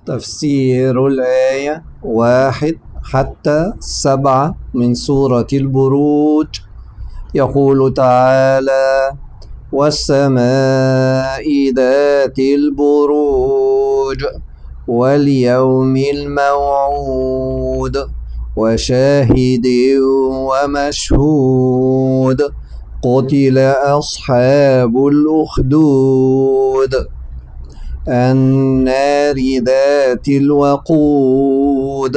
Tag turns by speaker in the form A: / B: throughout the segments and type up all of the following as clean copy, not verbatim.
A: تفسير الآية 1-7 من سورة البروج. يقول تعالى: والسماء ذات البروج واليوم الموعود وشاهد ومشهود قتل أصحاب الأخدود النار ذات الوقود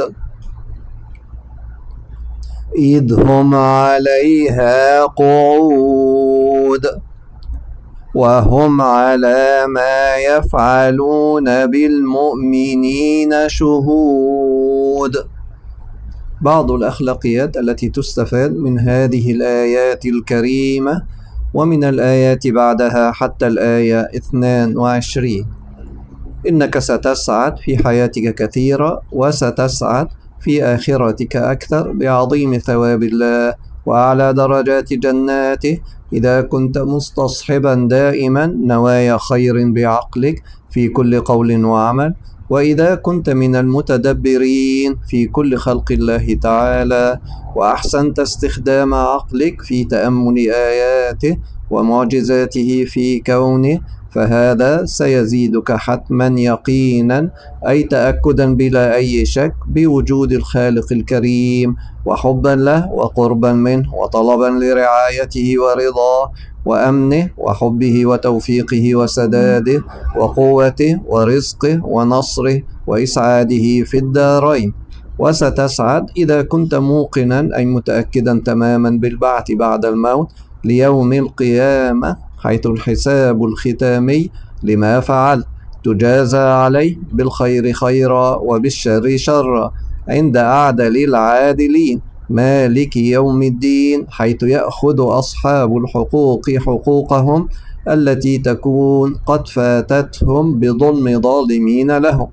A: إذ هم عليها قعود وهم على ما يفعلون بالمؤمنين شهود. بعض الأخلاقيات التي تستفاد من هذه الآيات الكريمة ومن الآيات بعدها حتى الآية 22: إنك ستسعد في حياتك كثيرا وستسعد في آخرتك أكثر بعظيم ثواب الله وأعلى درجات جناته إذا كنت مستصحبا دائما نوايا خير بعقلك في كل قول وعمل، وإذا كنت من المتدبرين في كل خلق الله تعالى وأحسنت استخدام عقلك في تأمل آياته ومعجزاته في كونه، فهذا سيزيدك حتما يقينا، أي تأكدا بلا أي شك بوجود الخالق الكريم وحبا له وقربا منه وطلبا لرعايته ورضاه وأمنه وحبه وتوفيقه وسداده وقوته ورزقه ونصره وإسعاده في الدارين. وستسعد إذا كنت موقنا أي متأكدا تماما بالبعث بعد الموت ليوم القيامة، حيث الحساب الختامي لما فعلت تجازى عليه بالخير خيرا وبالشر شرا عند أعدل العادلين مالك يوم الدين، حيث يأخذ أصحاب الحقوق حقوقهم التي تكون قد فاتتهم بظلم ظالمين لهم.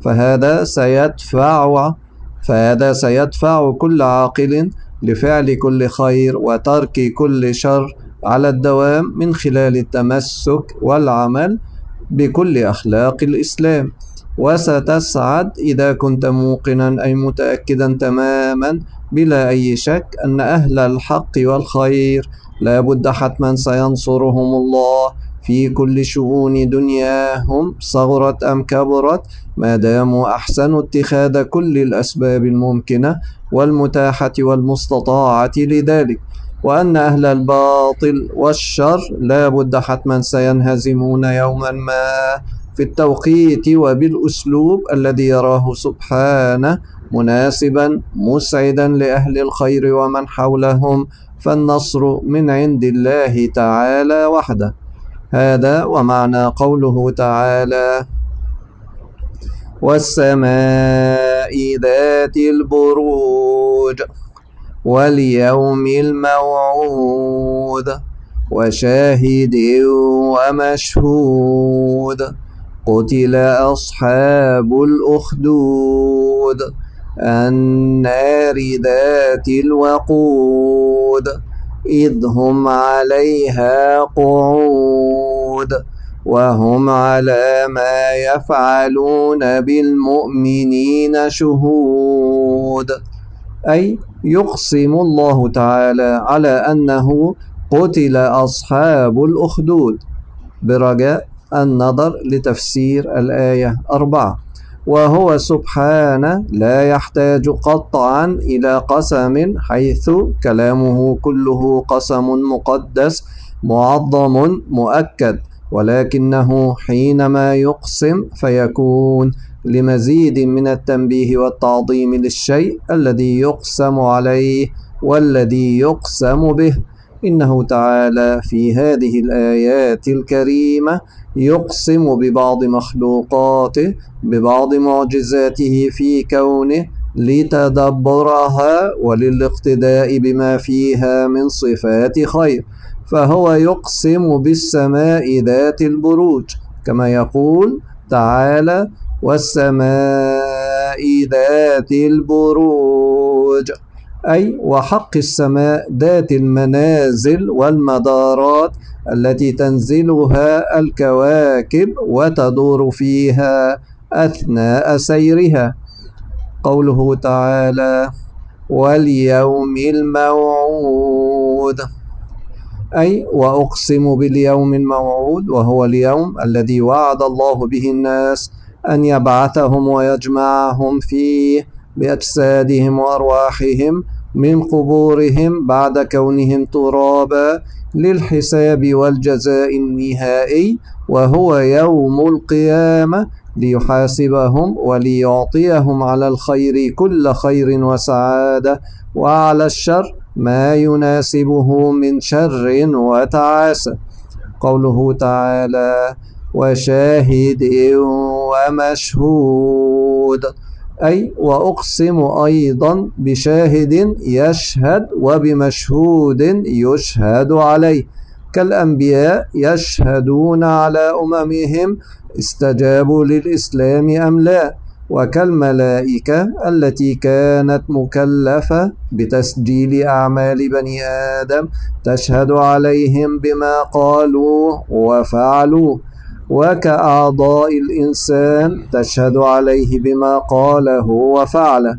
A: فهذا سيدفع كل عاقل لفعل كل خير وترك كل شر على الدوام من خلال التمسك والعمل بكل أخلاق الإسلام. وستسعد إذا كنت موقنا أي متأكدا تماما بلا أي شك أن أهل الحق والخير لا بد حتما سينصرهم الله في كل شؤون دنياهم صغرت أم كبرت، ما داموا أحسنوا اتخاذ كل الأسباب الممكنة والمتاحة والمستطاعة لذلك، وأن أهل الباطل والشر لا بد حتما سينهزمون يوما ما في التوقيت وبالأسلوب الذي يراه سبحانه مناسبا مسعدا لأهل الخير ومن حولهم، فالنصر من عند الله تعالى وحده. هذا ومعنى قوله تعالى: والسماء ذات البروج واليوم الموعود وشاهد ومشهود قتل أصحاب الأخدود النار ذات الوقود إذ هم عليها قعود وهم على ما يفعلون بالمؤمنين شهود. أي يقسم الله تعالى على أنه قتل أصحاب الأخدود، برجاء النظر لتفسير الآية 4. وهو سبحانه لا يحتاج قطعا إلى قسم، حيث كلامه كله قسم مقدس معظم مؤكد، ولكنه حينما يقسم فيكون لمزيد من التنبيه والتعظيم للشيء الذي يقسم عليه والذي يقسم به. إنه تعالى في هذه الآيات الكريمة يقسم ببعض مخلوقاته ببعض معجزاته في كونه لتدبرها وللاقتداء بما فيها من صفات خير، فهو يقسم بالسماء ذات البروج كما يقول تعالى: والسماء ذات البروج، أي وحق السماء ذات المنازل والمدارات التي تنزلها الكواكب وتدور فيها أثناء سيرها. قوله تعالى: واليوم الموعود، أي وأقسم باليوم الموعود، وهو اليوم الذي وعد الله به الناس أن يبعثهم ويجمعهم فيه بأجسادهم وأرواحهم من قبورهم بعد كونهم ترابا للحساب والجزاء النهائي، وهو يوم القيامة، ليحاسبهم وليعطيهم على الخير كل خير وسعادة، وعلى الشر ما يناسبه من شر وتعاسة. قوله تعالى: وشاهد ومشهود، أي وأقسم أيضا بشاهد يشهد وبمشهود يشهد عليه، كالأنبياء يشهدون على أممهم استجابوا للإسلام أم لا، وكالملائكة التي كانت مكلفة بتسجيل أعمال بني آدم تشهد عليهم بما قالوا وفعلوا، وكأعضاء الإنسان تشهد عليه بما قاله وفعله،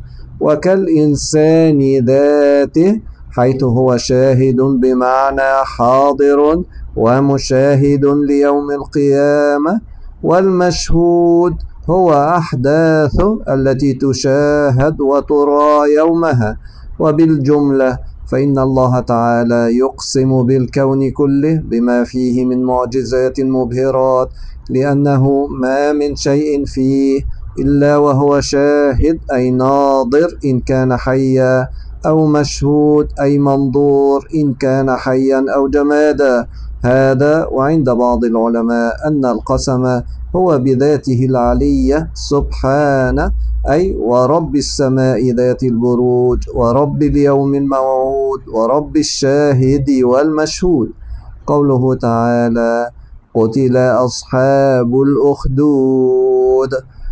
A: وكالإنسان ذاته حيث هو شاهد بمعنى حاضر ومشاهد ليوم القيامة. والمشهود هو أحداث التي تشاهد وترى يومها. وبالجملة فإن الله تعالى يقسم بالكون كله بما فيه من معجزات مبهرات، لأنه ما من شيء فيه إلا وهو شاهد أي ناظر إن كان حيا، أو مشهود أي منظور إن كان حيا أو جمادا. هذا وعند بعض العلماء أن القسم هو بذاته العلية سبحانه، أي ورب السماء ذات البروج، ورب اليوم الموعود، ورب الشاهد والمشهود. قوله تعالى: قتل أصحاب الأخدود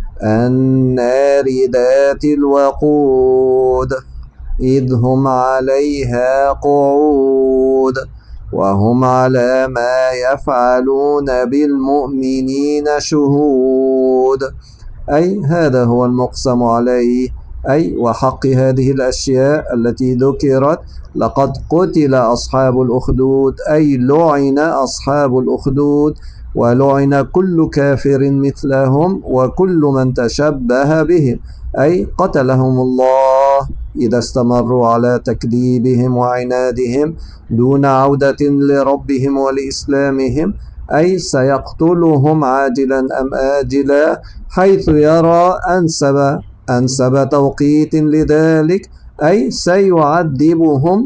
A: النار ذات الوقود إذ هم عليها قعود وهم على ما يفعلون بالمؤمنين شهود، أي هذا هو المقسم عليه، أي وحق هذه الأشياء التي ذكرت. لقد قتل أصحاب الأخدود، أي لعن أصحاب الأخدود، ولعن كل كافر مثلهم وكل من تشبه بهم، أي قتلهم الله إذا استمروا على تكذيبهم وعنادهم دون عودة لربهم ولإسلامهم، أي سيقتلهم عاجلا أم آجلا حيث يرى أنسب توقيت لذلك، أي سيعذبهم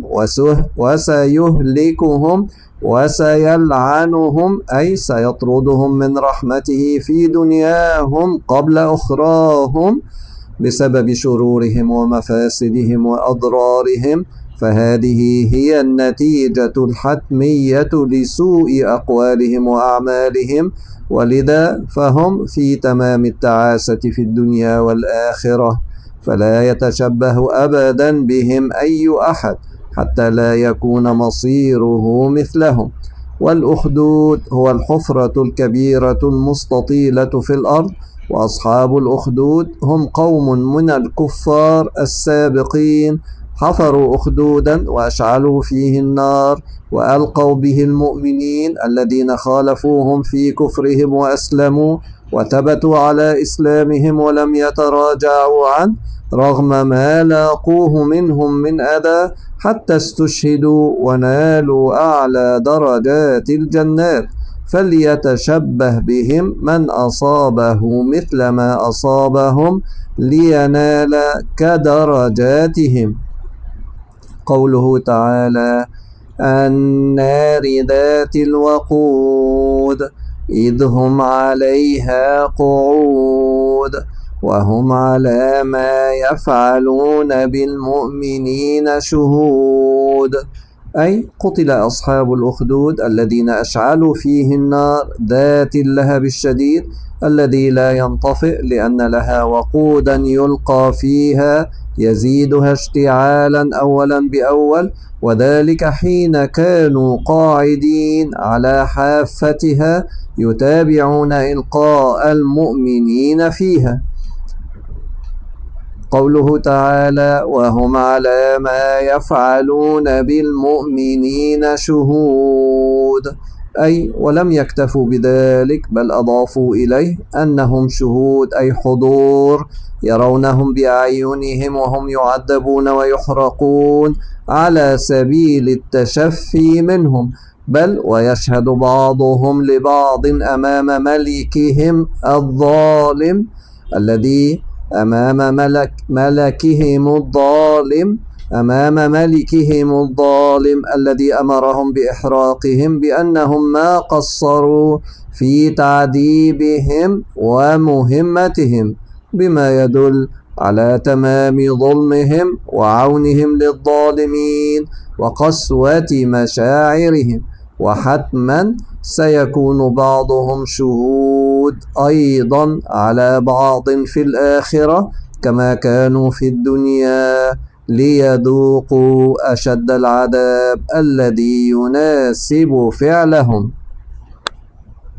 A: وسيهلكهم وسيلعنهم، أي سيطردهم من رحمته في دنياهم قبل أخراهم بسبب شرورهم ومفاسدهم وأضرارهم. فهذه هي النتيجة الحتمية لسوء أقوالهم وأعمالهم، ولذا فهم في تمام التعاسة في الدنيا والآخرة، فلا يتشبه أبدا بهم أي أحد حتى لا يكون مصيره مثلهم. والأخدود هو الحفرة الكبيرة المستطيلة في الأرض، وأصحاب الأخدود هم قوم من الكفار السابقين حفروا أخدودا وأشعلوا فيه النار، وألقوا به المؤمنين الذين خالفوهم في كفرهم وأسلموا وثبتوا على إسلامهم ولم يتراجعوا عنه رغم ما لاقوه منهم من أذى، حتى استشهدوا ونالوا أعلى درجات الجنات. فليتشبه بهم من أصابه مثل ما أصابهم لينال كدرجاتهم. قوله تعالى: النار ذات الوقود إذ هم عليها قعود وهم على ما يفعلون بالمؤمنين شهود، أي قتل أصحاب الأخدود الذين أشعلوا فيه النار ذات اللهب الشديد الذي لا ينطفئ لأن لها وقودا يلقى فيها يزيدها اشتعالا أولا بأول، وذلك حين كانوا قاعدين على حافتها يتابعون إلقاء المؤمنين فيها. قوله تعالى: وهم على ما يفعلون بالمؤمنين شهود، أي ولم يكتفوا بذلك بل أضافوا إليه أنهم شهود أي حضور، يرونهم بأعينهم وهم يعذبون ويحرقون على سبيل التشفي منهم، بل ويشهد بعضهم لبعض أمام ملكهم الظالم الذي أمام ملكهم الظالم أمام ملكهم الظالم الذي أمرهم بإحراقهم بأنهم ما قصروا في تعذيبهم ومهمتهم، بما يدل على تمام ظلمهم وعونهم للظالمين وقسوة مشاعرهم. وحتما سيكون بعضهم شهود أيضا على بعض في الآخرة كما كانوا في الدنيا ليذوقوا أشد العذاب الذي يناسب فعلهم.